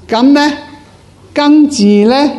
咁咧庚字咧，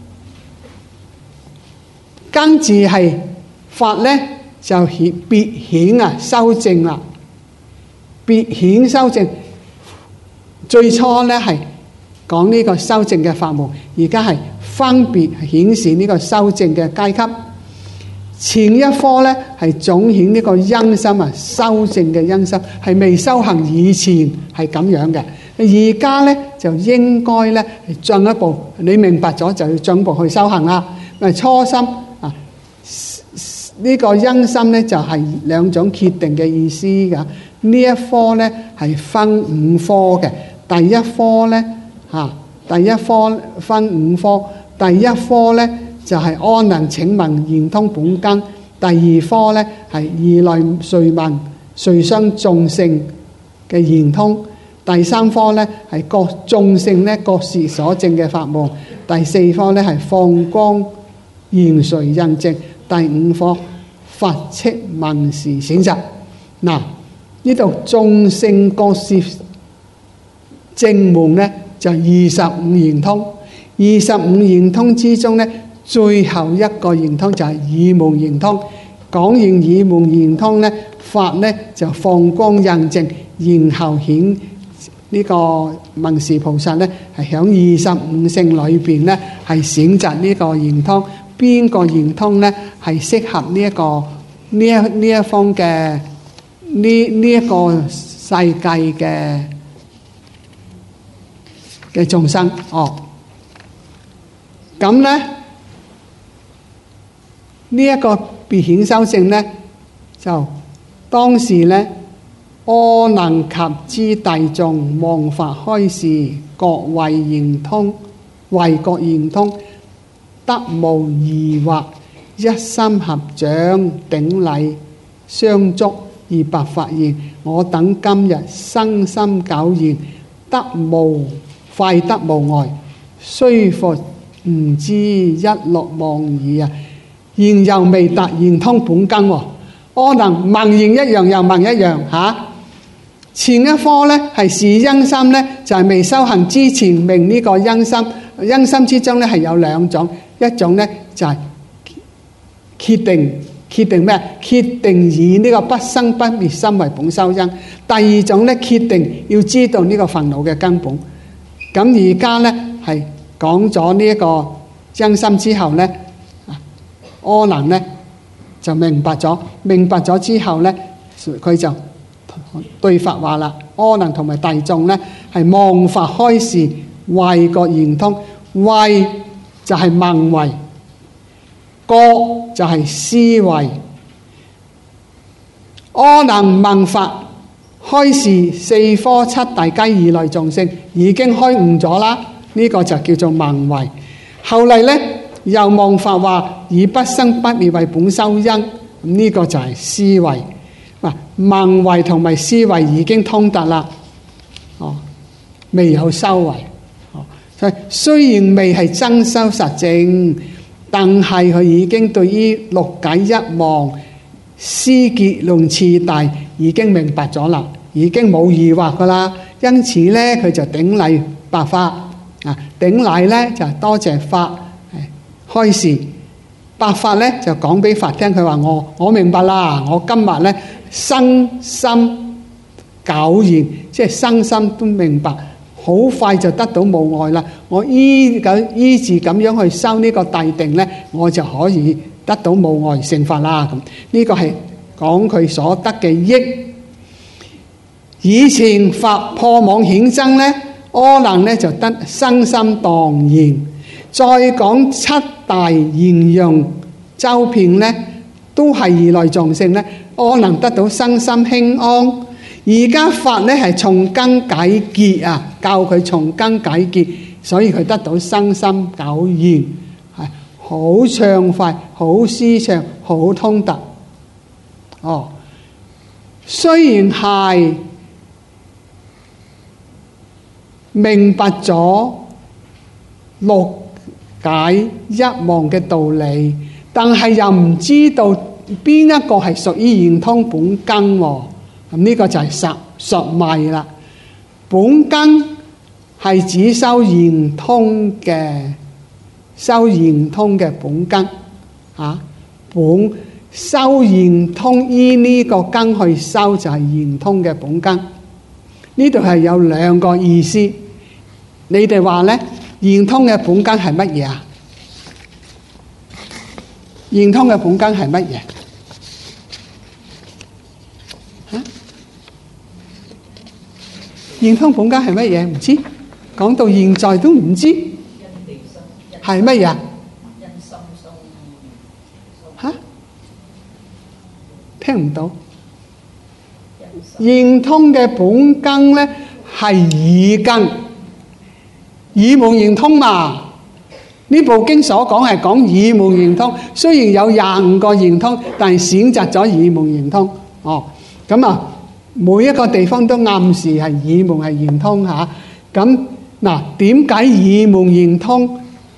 庚字係法咧就別顯啊修正啦，別顯修正。最初咧係講呢個修正嘅法門，而家係分別顯示呢個修正嘅階級。前一科咧係總顯呢個因心啊，修正嘅因心係未修行以前係咁樣嘅，而家咧就應該咧進一步，你明白咗就要進一步去修行啦。初心啊，呢個因心咧就係兩種決定嘅意思㗎。呢一科咧係分五科嘅，第一科咧第一科分五科，第一科咧就係阿能請問言通本根，第二科咧係二來遂問遂相眾性嘅言通，第三科咧係各眾性咧各事所證嘅法門，第四科咧係放光言隨印證，第五科法斥問事選擇。嗱，呢度眾性各事正門咧就25言通，25言通之中咧最後一個言通就係耳門言通。講完耳門言通咧，法咧就放光印證，然後顯呢個問事菩薩咧係響25性裏邊咧係選擇呢個言通，邊個言通咧係適合呢一個呢一方嘅呢一個世界嘅眾生。咁咧呢一個別顯修正咧，就當時咧阿能及之大眾望法開示，各為言通，為各言通，得無疑惑，一心合掌頂禮相祝而白發言：我等今日生心久研，快得無礙，雖復唔知一落望矣啊！現又未達言通本根喎，阿能問言一樣又問一樣嚇。前一科咧係示因心咧，就係未修行之前明呢個因心。因心之中咧係有兩種，一種咧就係決定咩？決定以呢個不生不滅心為本修因。第二種咧決定要知道呢個煩惱嘅根本。咁而家咧係講咗呢一個因心之後咧，阿能咧就明白咗之後咧，佢就對法話啦。阿能同埋大眾咧係望法開示，為各言通。為就係問為，各就係思維。阿能問法開示四科七大皆二類眾生已經開悟咗啦，呢個就叫做問為。後嚟咧又望法話以不生不滅為本修因，呢個就係思維。問為同埋思維已經通達啦，未有修為。雖然未係真修實證，但係佢已經對於六解一望思結論次第已經明白咗啦，已經冇疑惑噶啦。因此咧，佢就頂禮白法頂禮咧就多謝法開示，白法咧就講俾法聽，佢話我明白啦，我今日咧生心久研，即係生心都明白。好快就得到無礙啦！我依住咁樣去修呢個大定咧，我就可以得到無礙成法啦。咁呢個係講佢所得嘅益。以前法破網顯真咧，阿能咧就得生心蕩然。再講七大現象周遍咧，都係二類眾生咧，阿能得到生心輕安。而家法咧係從根解結啊，教佢從根解結，所以佢得到生心久研，係好暢快、好舒暢、好通達。雖然係明白咗六解一望嘅道理，但係又唔知道邊一個係屬於言通本根喎。咁呢個就係實迷啦。本根係指修圓通嘅本根啊，修圓通依呢個根去修就係圓通嘅本根。呢度係有兩個意思，你哋話呢，圓通嘅本根係乜嘢啊？圓通嘅本根係乜嘢？圓通本根係乜嘢？唔知，講到現在都唔知係乜嘢？嚇？聽唔到？圓通嘅本根呢係耳根，耳目圓通嘛。呢部經所講係講耳目圓通，雖然有25個圓通，但係選擇咗耳目圓通。哦，咁啊，每一個地方都暗示係耳目係圓通嚇。咁嗱，點解耳目圓通？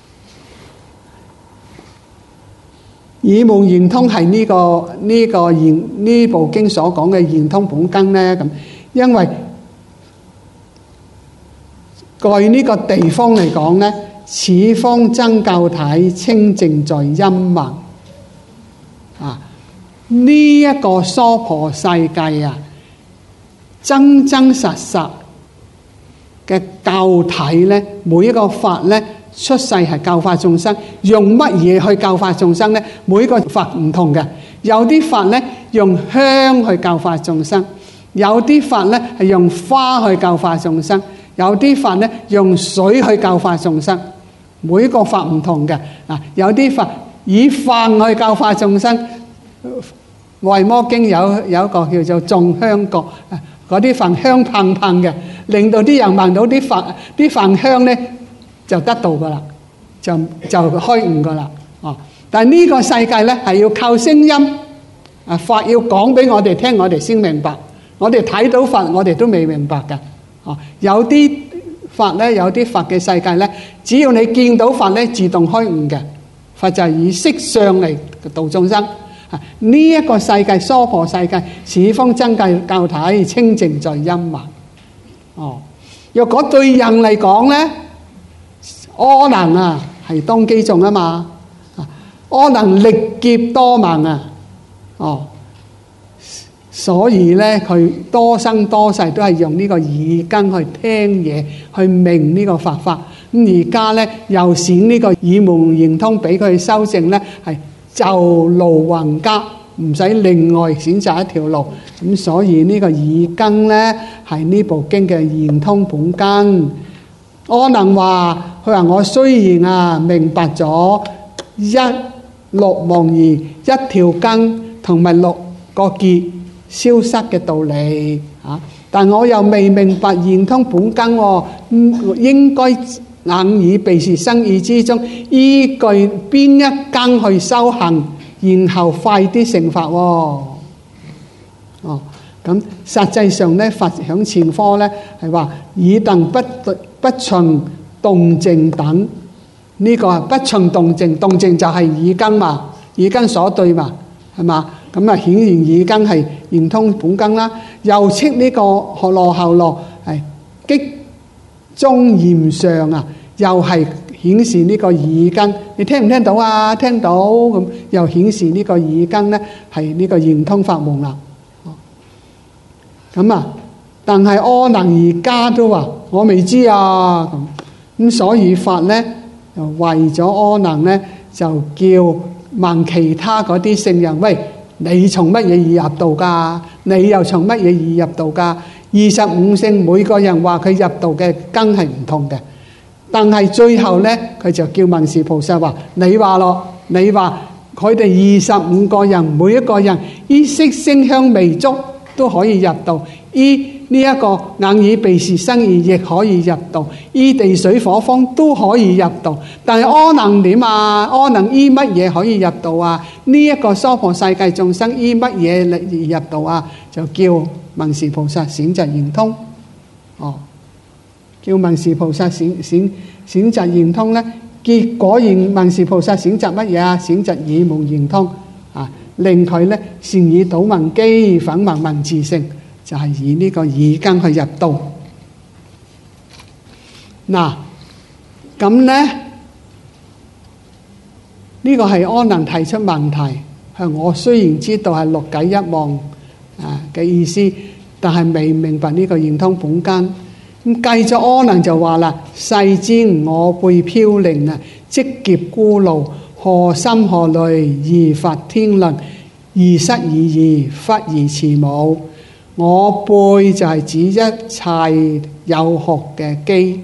耳目圓通係呢部經所講嘅圓通本根呢？咁因為據呢個地方嚟講呢，此方真教體清淨在陰脈啊！呢一個娑婆世界啊，真真實實嘅教體呢，每一個法呢，出世係教化眾生，用乜嘢去教化眾生呢？每一個法唔同嘅，有啲法呢用香去教化眾生，有啲法呢係用花去教化眾生，有啲法呢用水去教化眾生。每一個法唔同嘅啊，有啲法以飯去教化眾生。《維摩經》有一個叫做眾香國，嗰啲飯香噴噴嘅，令到啲人聞到啲飯香呢，就得道噶啦，就開悟噶啦。哦，但係呢個世界呢係要靠聲音啊，法要講俾我哋聽，我哋先明白。我哋睇到法，我哋都未明白噶。哦，有啲法呢，有啲法嘅世界呢，只要你見到法呢，自動開悟嘅。法就係以色相嚟度眾生。呢一個世界娑婆世界，此方真教體清淨在陰脈。哦，若果對人嚟講呢，阿難啊係當機眾啊嘛，阿難歷劫多聞啊，哦，所以呢佢多生多世都係用呢個耳根去聽嘢，去明呢個法法。咁而家呢又選呢個耳目圓通俾佢修正呢，係就路宏家，唔使另外選擇一條路。咁所以呢個耳根呢係呢部經嘅圓通本根。阿難話，佢話我雖然明白咗一六忘二一條根同埋六個結消失嘅道理啊，但我又未明白圓通本根喎，應該眼耳鼻舌身意之中依據邊一根去修行，然後快啲成法喎。哦，咁實際上呢，佛響前科呢係話以等不循動靜等，呢個係不循動靜，動靜就係耳根嘛，耳根所對嘛，係嘛？咁啊顯然耳根係圓通本根啦。又斥呢個學羅後羅係激中嚴上啊，又係顯示呢個耳根。你聽唔聽到啊？聽到，咁又顯示呢個耳根呢係呢個圓通法門啦。咁啊，但係阿難而家都話我未知啊，咁所以法呢就為咗阿難呢，就叫問其他嗰啲聖人，喂，你從乜嘢而入道噶？你又從乜嘢而入道噶？25聖每個人話佢入道嘅根係唔同嘅，但係最後呢，佢就叫文殊菩薩話：你話咯，你話佢哋25個人每一個人依色聲香味觸都可以入道，依呢一個眼耳鼻舌身意亦可以入道，依地水火風都可以入道。但係阿難點啊？阿難依乜嘢可以入道啊？呢一個娑婆世界眾生依乜嘢嚟入道啊？就叫文殊菩薩選擇圓通。哦，叫文殊菩薩選擇圓通呢，結果文殊菩薩選擇乜嘢啊？選擇耳目圓通啊，令佢呢善以導聞機，粉聞文字性，就係以呢個耳根去入道。 嗱，咁咧呢個係阿難提出問題，係我雖然知道係六解一妄嘅意思，但係未明白呢個圓通本根。咁繼續阿難就話啦：世尊，我輩飄零啊，積劫孤路，何心何慮而發天輪，而失而異，忽而遲暮。我輩就係指一切有學嘅機，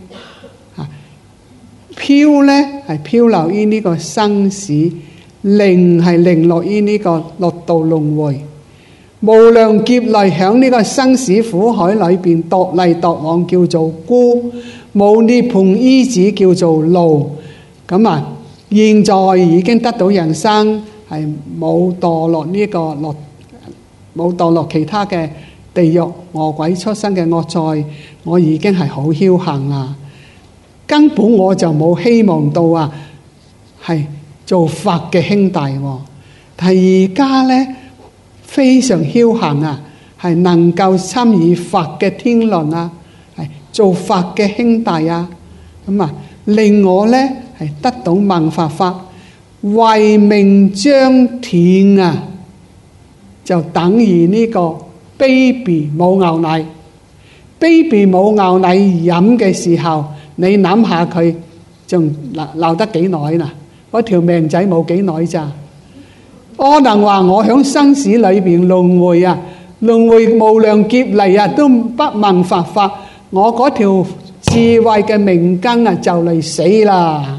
飄咧係漂流於呢個生死，零係零落於呢個六道輪迴，無量劫嚟響呢個生死苦海裏邊踱嚟踱往叫做孤，冇涅槃依止叫做路。咁現在已經得到人生，係冇墮落呢個冇墮落其他嘅地獄餓鬼畜生嘅惡災，我已經係好僥倖啦。根本我就冇希望到係做佛嘅兄弟，但係而家咧非常僥倖係能夠參與佛嘅天輪係做佛嘅兄弟咁令我咧係得到聞佛法，慧命將斷就等於呢個 baby 冇牛奶 ，baby 冇牛奶飲嘅時候，你諗下佢仲留得幾耐啦？嗰條命仔冇幾耐咋？可能話我響生死裏邊輪迴輪迴無量劫嚟都不聞佛法，我嗰條智慧嘅命根就嚟死啦！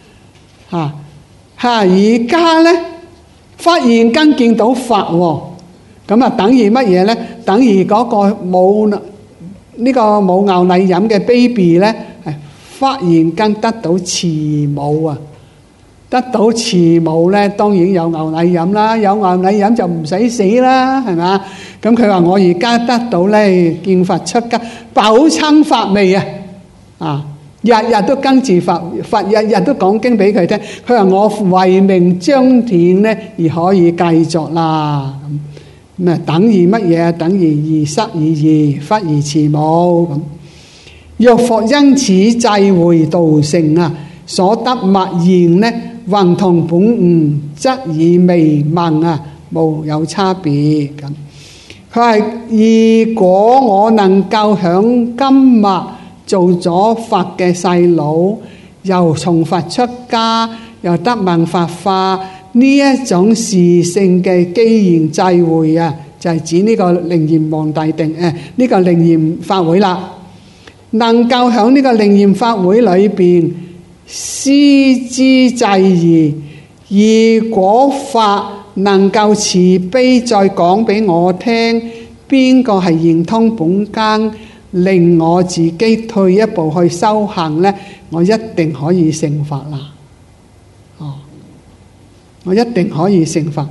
而家咧忽然間見到佛咁等於乜嘢咧？等於嗰個冇牛奶飲嘅 baby 咧，係忽然間得到慈母得到慈母咧，當然有牛奶飲啦，有牛奶飲就唔使死啦，係咪？咁佢話我而家得到咧見佛出家，飽餐法味日日都跟住佛日日都講經俾佢聽。佢話我慧命將斷咧，而可以繼續啦。咁等於乜嘢？等於而失而異，忽而遲暮咁。若復因此際會道成所得默然呢，混同本悟，則以微聞無有差別咁。佢話如果我能夠響今日做咗佛嘅細佬，又從佛出家，又得聞佛法，呢一種事性嘅機緣際會就係指呢個靈驗皇帝定呢個靈驗法會啦。能夠響呢個靈驗法會裏邊思之濟疑，如果法能夠慈悲再講俾我聽，邊個係圓通本根，令我自己退一步去修行呢，我一定可以成佛啦。我一定可以成佛。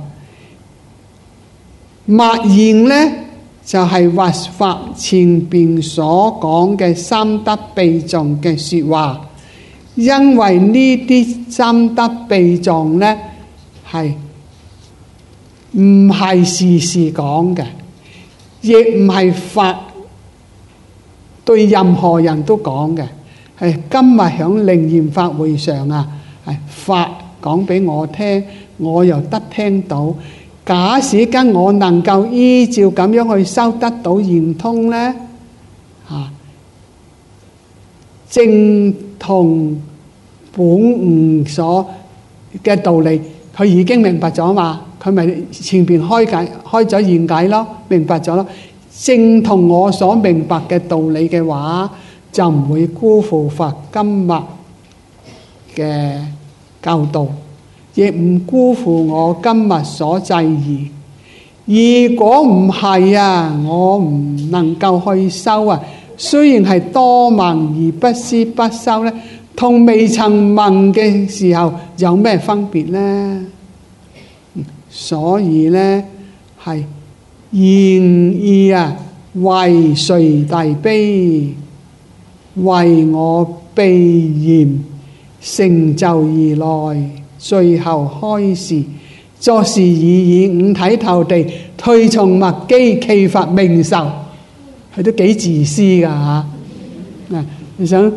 默然呢，就係話法前邊所講嘅三德秘藏嘅說話，因為呢啲三德秘藏呢係唔係時時講嘅，亦唔係法對任何人都講嘅，係今日響靈驗法會上係法講俾我聽，我又得聽到。假使跟我能夠依照咁樣去修得到圓通呢，正同本悟所嘅道理，佢已經明白咗嘛？佢咪前邊開咗現解咯，明白咗咯。正同我所明白嘅道理嘅話，就唔會辜負佛今日嘅教導，亦唔辜負我今日所際遇。如果唔係我唔能夠去修雖然係多聞而不思不修呢，同未曾聞嘅時候有咩分別呢？所以呢係願意為誰大悲，為我悲嚴成就而來。最後開示，作是以五體投地，退從默機，祈佛明受。佢都幾自私噶你想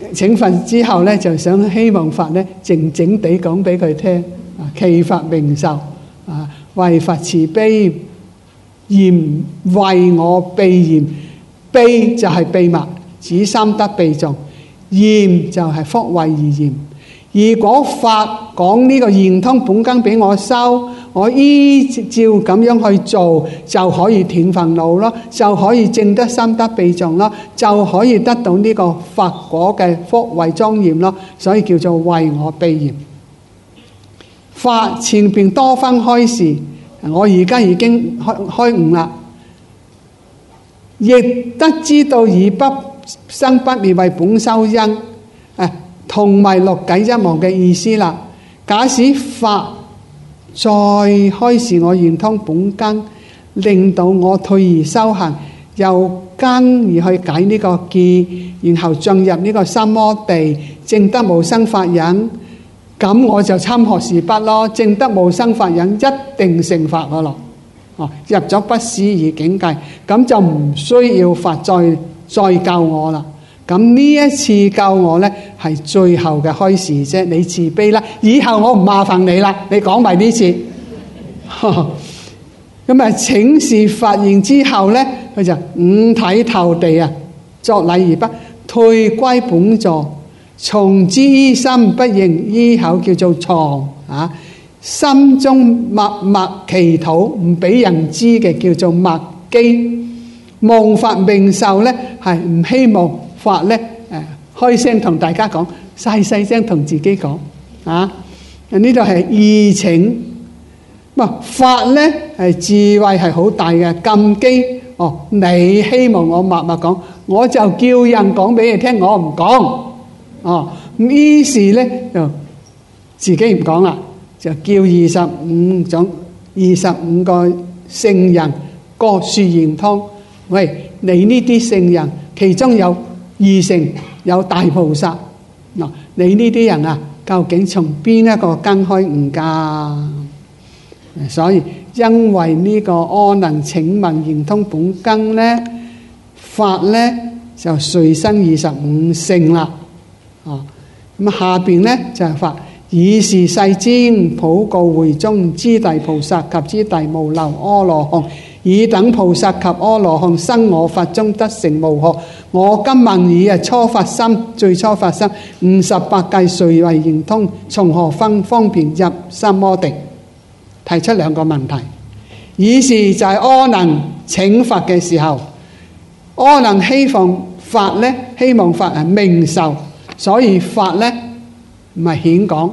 請佛之後咧，就想希望佛咧靜靜地講俾佢聽，祈佛明受，為佛慈悲，嚴為我避嚴。秘就係秘密，指三德秘頌；嚴就係福慧而嚴。如果佛講呢個圓通本根俾我修，我依照咁樣去做，就可以斷煩惱咯，就可以證得三德秘頌咯，就可以得到呢個佛果嘅福慧莊嚴咯，所以叫做為我避嚴。法前邊多分開示，我而家已經開悟啦，亦得知道以不生不滅為本修因，同埋六解一忘嘅意思啦。假使法再開示我圓通本根，令到我退而修行，由根而去解呢個結，然後進入呢個三摩地，證得無生法忍，咁我就參學士畢咯。證得無生法忍一定成佛噶咯。入咗不思議境界，咁就唔需要佛再教我啦。咁呢一次教我呢，係最後嘅開示啫。你慈悲啦，以後我唔麻煩你啦，你講埋呢次。咁啊，請示發現之後呢，佢就五體投地啊，作禮而不退歸本座，從之依心不認依口，叫做藏啊。心中默默祈禱，唔俾人知嘅，叫做默基。望佛明受呢，係唔希望法呢開聲同大家講，細細聲同自己講啊。呢度係意請。法呢係智慧係好大嘅禁機。你希望我默默講，我就叫人講俾你聽，我唔講。於是呢就自己唔講啦，就叫25個聖人各說圓通。喂，你呢啲聖人，其中有二乘，有大菩薩。你呢啲人啊，究竟從邊一個根開悟㗎？所以因為呢個阿能請問圓通本根呢，法呢就隨生25乘啦。咁下邊呢就係法。以是世尊普告會中資弟菩薩及資弟無漏阿羅漢，爾等菩薩及阿羅漢生我法中得成無學。我今問爾初發心，最初發心58計誰為圓通？從何分方便入三摩地？提出兩個問題。以是就係阿能請法嘅時候，阿能希望法呢，希望法係明受，所以法呢唔係顯講，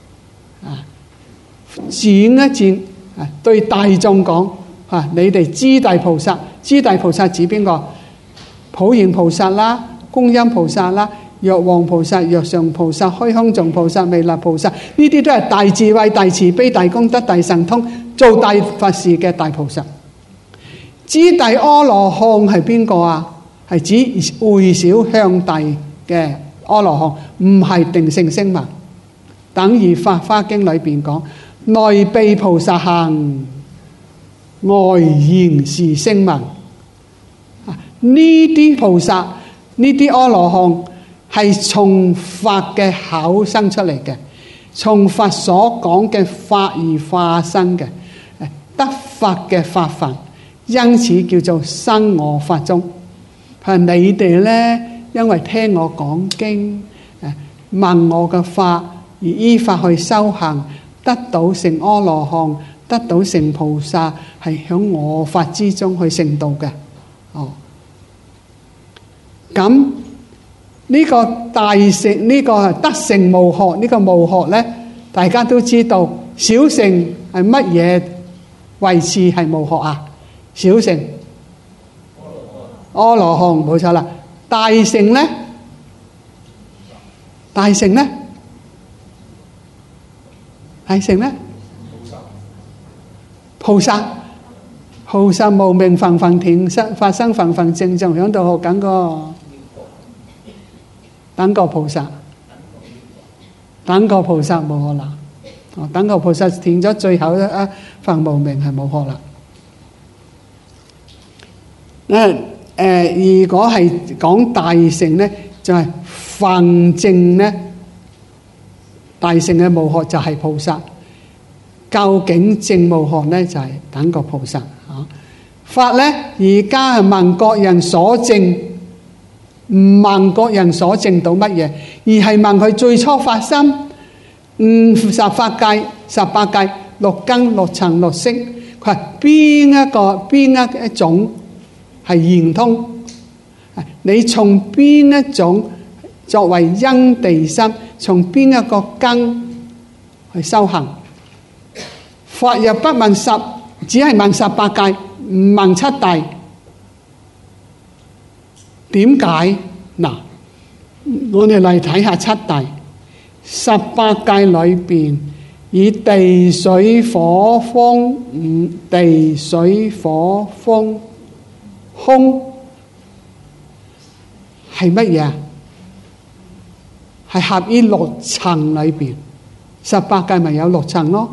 轉一轉，對大眾講，你哋資弟菩薩，資弟菩薩指邊個？普賢菩薩啦，觀音菩薩啦，藥王菩薩、藥上菩薩、虛空藏菩薩、彌勒菩薩，呢啲都係大智慧、大慈悲、大功德、大神通，做大佛事嘅大菩薩。資弟阿羅漢係邊個啊？係指會小向大嘅阿羅漢，唔係定性聲聞。等於《法華經》裏邊講，內秘菩薩行，外現是聲聞。呢啲菩薩，呢啲阿羅漢係從法嘅口生出嚟嘅，從佛所講嘅法而化生嘅，得法嘅法範，因此叫做生我法中。你哋呢，因為聽我講經，問我嘅法而依法去修行，得到成阿羅漢，得到成菩薩，係響我法之中去成道嘅。咁呢個大乘，呢個得成無學，呢個無學呢，大家都知道，小乘係乜嘢位次係無學啊？小乘阿羅漢冇錯啦。大乘呢？大乘呢？大乘呢？菩薩無明分分田發生分分正像響度學緊個等覺菩薩，等覺菩薩冇學啦。等覺菩薩填咗最後一份無明係冇學啦。如果係講大乘呢，就係凡證呢，大乘嘅無學就係菩薩，究竟證無學呢就係等個菩薩。法呢而家係問各人所證，唔問各人所證到乜嘢，而係問佢最初發心十法界、18界、六根、六塵、六識，佢係邊一種係圓通？你從邊一種作為因地心，從邊一個根去修行？法又不問只係問18界，唔問7大。點解？嗱，我哋嚟睇下7大。18界裏邊，以地水火風地水火風空係乜嘢？係合於6層裏邊，18界咪有6層咯。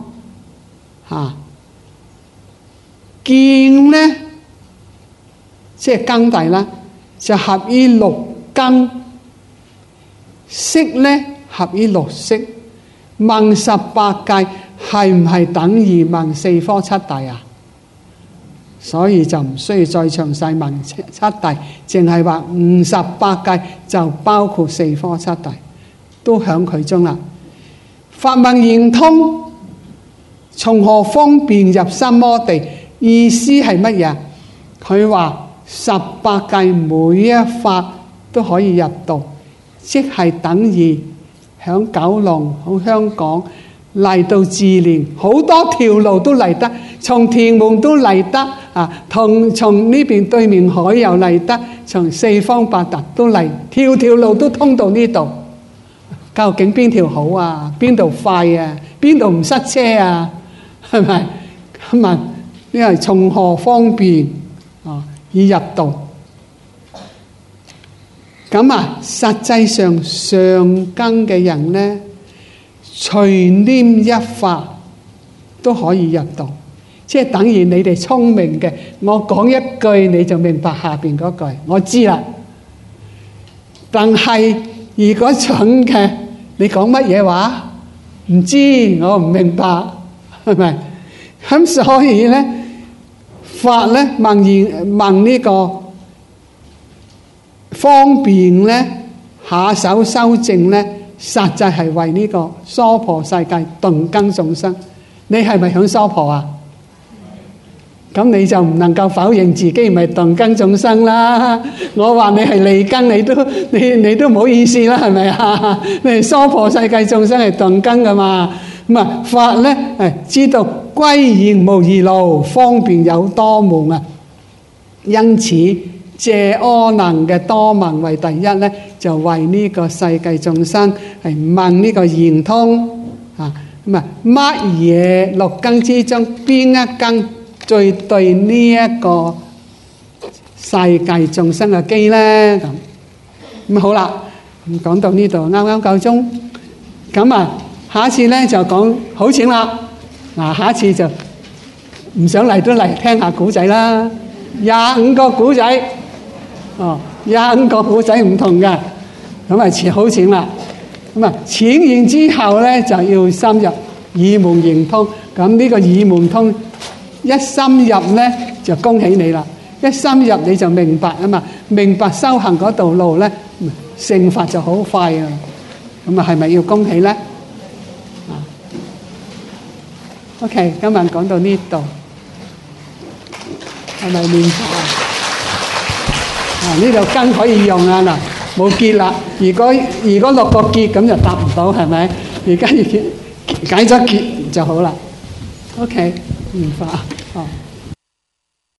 見呢，即係根底啦，就合於6根；識呢，合於6識。問18界係唔係等於問4科7大啊？所以就唔需要再詳細問7大，淨係話58界就包括4科7大，都響佢中啦。法問圓通，從何方便入三摩地？意思係乜嘢？佢話18界每一法都可以入道，即係等於響九龍、響香港嚟到自蓮，好多條路都嚟得，從屯門都嚟得啊，從呢邊對面海又嚟得，從四方八達都嚟，條條路都通到呢度。究竟邊條好啊？邊度快啊？邊度唔塞車啊？係咪？咁啊，因為從何方便啊？以入道。咁啊，實際上上根嘅人呢，隨念一法都可以入道，即係等於你哋聰明嘅，我講一句你就明白下邊嗰句，我知啦。但係如果蠢嘅，你講乜嘢話？唔知，我唔明白，係咪？咁所以呢，法呢問呢個方便呢，下手修正呢，實際係為呢個娑婆世界頓根眾生。你係咪響娑婆啊？咁你就唔能夠否認自己唔係頓根眾生啦。我話你係利根，你都唔好意思啦，係咪啊？你係娑婆世界眾生係頓根噶嘛？咁啊，法呢知道歸現無二路，方便有多門啊。因此借阿難嘅多聞為第一呢，就為呢個世界眾生係問呢個圓通啊。咁啊，乜嘢六根之中邊一根最對呢一個世界眾生嘅機呢？咁好啦，咁講到呢度啱啱夠鐘。咁啊，下一次呢就講好淺啦。嗱，下一次就唔想嚟都嚟聽下古仔啦。25個古仔，哦，25個古仔唔同嘅，咁啊好淺啦。咁啊，淺完之後呢就要深入耳門圓通。咁呢個耳門通一深入呢就恭喜你啦！一深入你就明白啊嘛，明白修行嗰道路呢，成法就好快啊！咁啊，係咪要恭喜呢？OK， 今日講到呢度，係咪練習啊？呢度根可以用啊嗱，冇結啦。如果落個結咁就答唔到，係咪？而家要解咗結就好啦。OK， 練法哦。